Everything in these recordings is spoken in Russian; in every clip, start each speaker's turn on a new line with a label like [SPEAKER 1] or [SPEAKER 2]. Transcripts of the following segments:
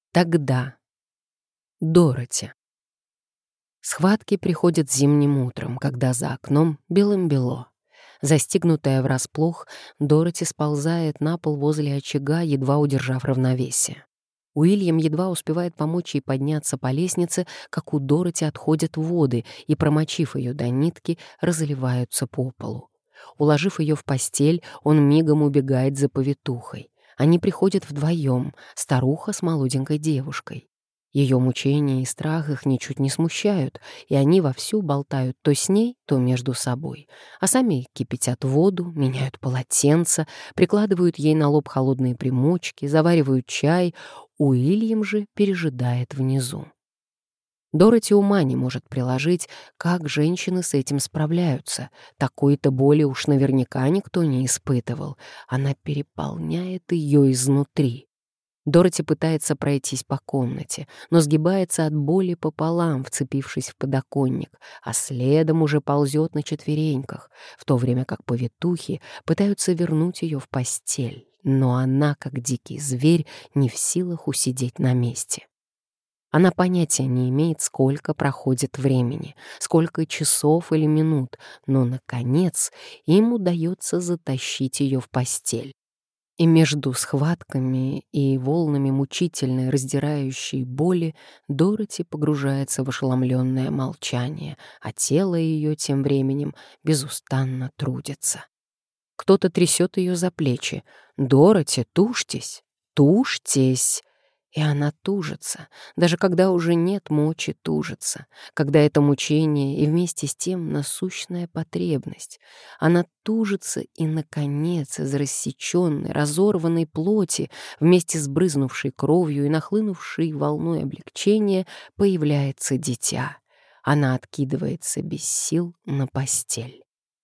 [SPEAKER 1] Тогда. Дороти. Схватки приходят зимним утром, когда за окном белым-бело. Застигнутая врасплох, Дороти сползает на пол возле очага, едва удержав равновесие. Уильям едва успевает помочь ей подняться по лестнице, как у Дороти отходят воды и, промочив ее до нитки, разливаются по полу. Уложив ее в постель, он мигом убегает за повитухой. Они приходят вдвоем, старуха с молоденькой девушкой. Ее мучения и страх их ничуть не смущают, и они вовсю болтают то с ней, то между собой, а сами кипятят воду, меняют полотенца, прикладывают ей на лоб холодные примочки, заваривают чай. Уильям же пережидает внизу. Дороти ума не может приложить, как женщины с этим справляются. Такой-то боли уж наверняка никто не испытывал. Она переполняет ее изнутри. Дороти пытается пройтись по комнате, но сгибается от боли пополам, вцепившись в подоконник, а следом уже ползет на четвереньках, в то время как повитухи пытаются вернуть ее в постель. Но она, как дикий зверь, не в силах усидеть на месте. Она понятия не имеет, сколько проходит времени, сколько часов или минут, но, наконец, им удается затащить ее в постель. И между схватками и волнами мучительной, раздирающей боли Дороти погружается в ошеломленное молчание, а тело ее тем временем безустанно трудится. Кто-то трясет ее за плечи. «Дороти, тушьтесь! Тушьтесь!» И она тужится, даже когда уже нет мочи тужиться, когда это мучение и вместе с тем насущная потребность. Она тужится, и, наконец, из рассеченной, разорванной плоти, вместе с брызнувшей кровью и нахлынувшей волной облегчения, появляется дитя. Она откидывается без сил на постель.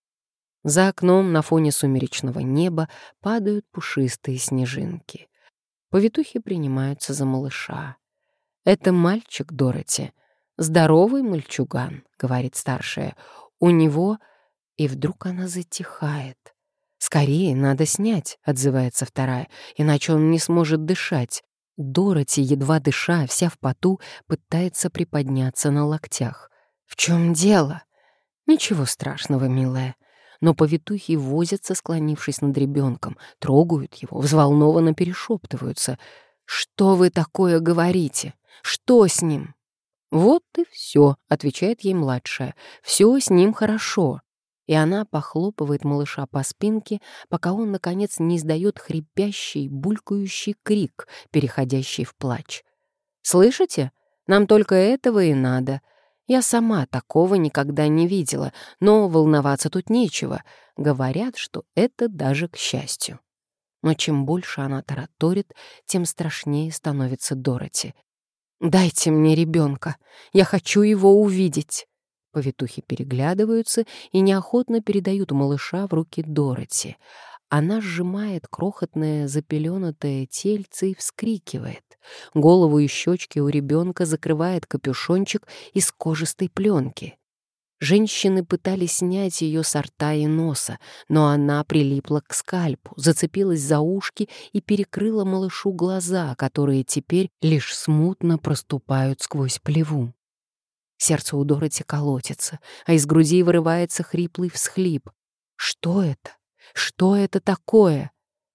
[SPEAKER 1] За окном на фоне сумеречного неба падают пушистые снежинки. Повитухи принимаются за малыша. «Это мальчик, Дороти. Здоровый мальчуган», — говорит старшая. «У него...» И вдруг она затихает. «Скорее, надо снять», — отзывается вторая, «иначе он не сможет дышать». Дороти, едва дыша, вся в поту, пытается приподняться на локтях. «В чем дело?» «Ничего страшного, милая». Но повитухи возятся, склонившись над ребенком, трогают его, взволнованно перешептываются. «Что вы такое говорите? Что с ним?» «Вот и все», — отвечает ей младшая. «Все с ним хорошо». И она похлопывает малыша по спинке, пока он, наконец, не издает хрипящий, булькающий крик, переходящий в плач. «Слышите? Нам только этого и надо. Я сама такого никогда не видела, но волноваться тут нечего. Говорят, что это даже к счастью». Но чем больше она тараторит, тем страшнее становится Дороти. «Дайте мне ребенка, я хочу его увидеть». Повитухи переглядываются и неохотно передают малыша в руки Дороти. Она сжимает крохотное запеленатое тельце и вскрикивает. Голову и щечки у ребенка закрывает капюшончик из кожистой пленки. Женщины пытались снять ее со рта и носа, но она прилипла к скальпу, зацепилась за ушки и перекрыла малышу глаза, которые теперь лишь смутно проступают сквозь плеву. Сердце у Дороти колотится, а из груди вырывается хриплый всхлип. «Что это? Что это такое?»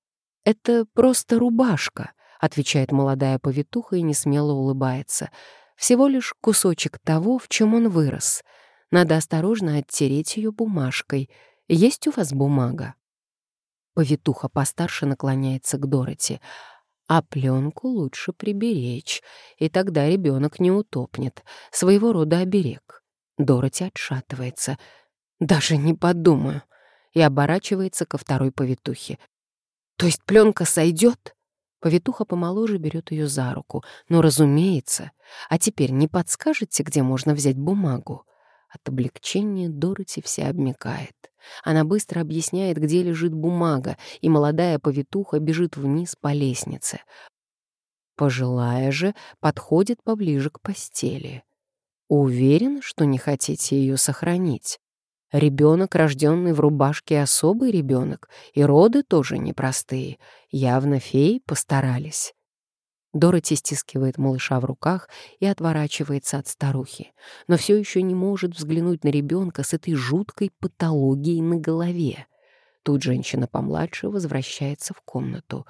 [SPEAKER 1] «Это просто рубашка», — отвечает молодая повитуха и несмело улыбается. «Всего лишь кусочек того, в чем он вырос. Надо осторожно оттереть ее бумажкой. Есть у вас бумага?» Повитуха постарше наклоняется к Дороти. «А пленку лучше приберечь, и тогда ребенок не утопнет. Своего рода оберег». Дороти отшатывается. «Даже не подумаю», и оборачивается ко второй повитухе. «То есть пленка сойдет?» Повитуха помоложе берет ее за руку. «Ну, разумеется. А теперь не подскажете, где можно взять бумагу?» От облегчения Дороти вся обмякает. Она быстро объясняет, где лежит бумага, и молодая повитуха бежит вниз по лестнице. Пожилая же подходит поближе к постели. «Уверен, что не хотите ее сохранить? Ребенок, рожденный в рубашке, особый ребенок, и роды тоже непростые. Явно феи постарались». Дороти стискивает малыша в руках и отворачивается от старухи, но все еще не может взглянуть на ребенка с этой жуткой патологией на голове. Тут женщина помладше возвращается в комнату.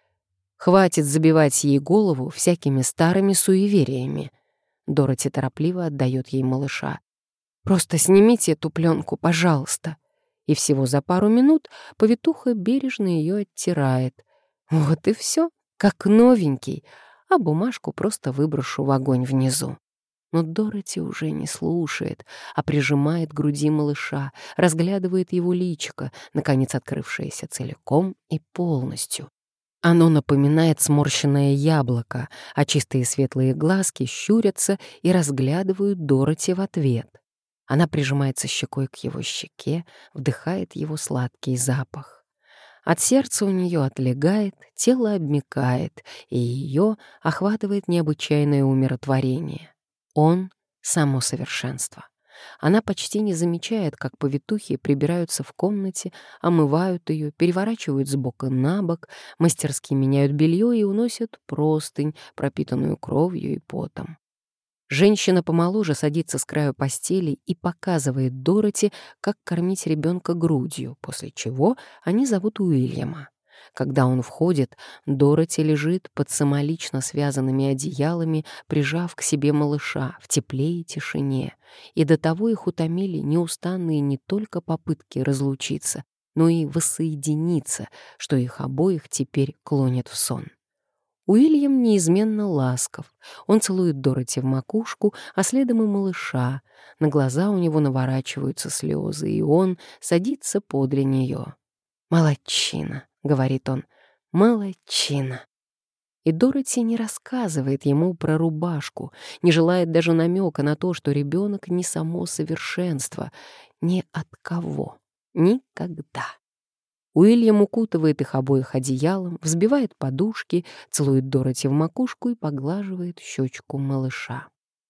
[SPEAKER 1] «Хватит забивать ей голову всякими старыми суевериями». Дороти торопливо отдает ей малыша. «Просто снимите эту пленку, пожалуйста». И всего за пару минут повитуха бережно ее оттирает. Вот и все, как новенький, а бумажку просто выброшу в огонь внизу. Но Дороти уже не слушает, а прижимает к груди малыша, разглядывает его личико, наконец открывшееся целиком и полностью. Оно напоминает сморщенное яблоко, а чистые светлые глазки щурятся и разглядывают Дороти в ответ. Она прижимается щекой к его щеке, вдыхает его сладкий запах. От сердца у нее отлегает, тело обмякает, и ее охватывает необычайное умиротворение. Он — само совершенство. Она почти не замечает, как повитухи прибираются в комнате, омывают ее, переворачивают с бока на бок, мастерски меняют белье и уносят простынь, пропитанную кровью и потом. Женщина помоложе садится с краю постели и показывает Дороти, как кормить ребенка грудью, после чего они зовут Уильяма. Когда он входит, Дороти лежит под самолично связанными одеялами, прижав к себе малыша в тепле и тишине. И до того их утомили неустанные не только попытки разлучиться, но и воссоединиться, что их обоих теперь клонит в сон. Уильям неизменно ласков. Он целует Дороти в макушку, а следом и малыша. На глаза у него наворачиваются слезы, и он садится подле нее. «Молодчина», — говорит он, — «молодчина». И Дороти не рассказывает ему про рубашку, не желает даже намека на то, что ребенок не само совершенство, ни от кого, никогда. Уильям укутывает их обоих одеялом, взбивает подушки, целует Дороти в макушку и поглаживает щечку малыша.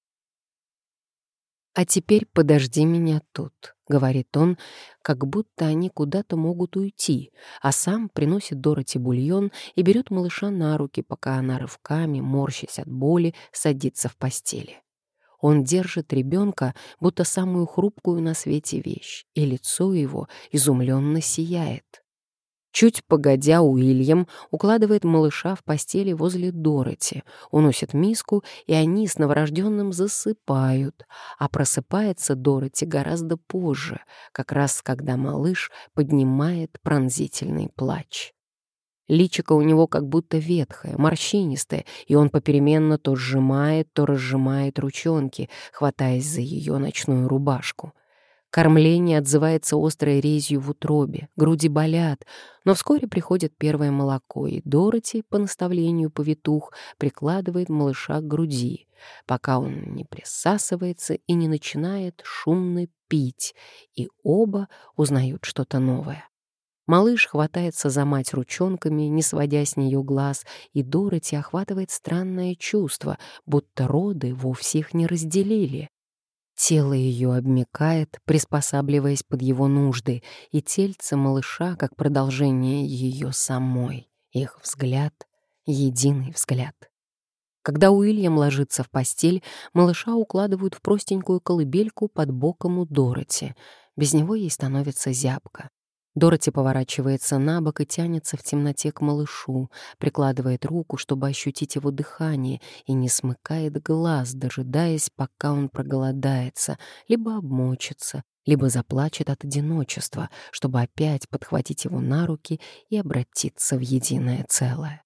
[SPEAKER 1] «А теперь подожди меня тут», — говорит он, как будто они куда-то могут уйти, а сам приносит Дороти бульон и берет малыша на руки, пока она рывками, морщась от боли, садится в постели. Он держит ребенка, будто самую хрупкую на свете вещь, и лицо его изумленно сияет. Чуть погодя, Уильям укладывает малыша в постели возле Дороти, уносит миску, и они с новорожденным засыпают, а просыпается Дороти гораздо позже, как раз когда малыш поднимает пронзительный плач. Личико у него как будто ветхое, морщинистое, и он попеременно то сжимает, то разжимает ручонки, хватаясь за ее ночную рубашку. Кормление отзывается острой резью в утробе, груди болят, но вскоре приходит первое молоко, и Дороти, по наставлению повитух, прикладывает малыша к груди, пока он не присасывается и не начинает шумно пить, и оба узнают что-то новое. Малыш хватается за мать ручонками, не сводя с нее глаз, и Дороти охватывает странное чувство, будто роды вовсе их не разделили. Тело ее обмякает, приспосабливаясь под его нужды, и тельце малыша как продолжение ее самой. Их взгляд — единый взгляд. Когда Уильям ложится в постель, малыша укладывают в простенькую колыбельку под боком у Дороти. Без него ей становится зябко. Дороти поворачивается на бок и тянется в темноте к малышу, прикладывает руку, чтобы ощутить его дыхание, и не смыкает глаз, дожидаясь, пока он проголодается, либо обмочится, либо заплачет от одиночества, чтобы опять подхватить его на руки и обратиться в единое целое.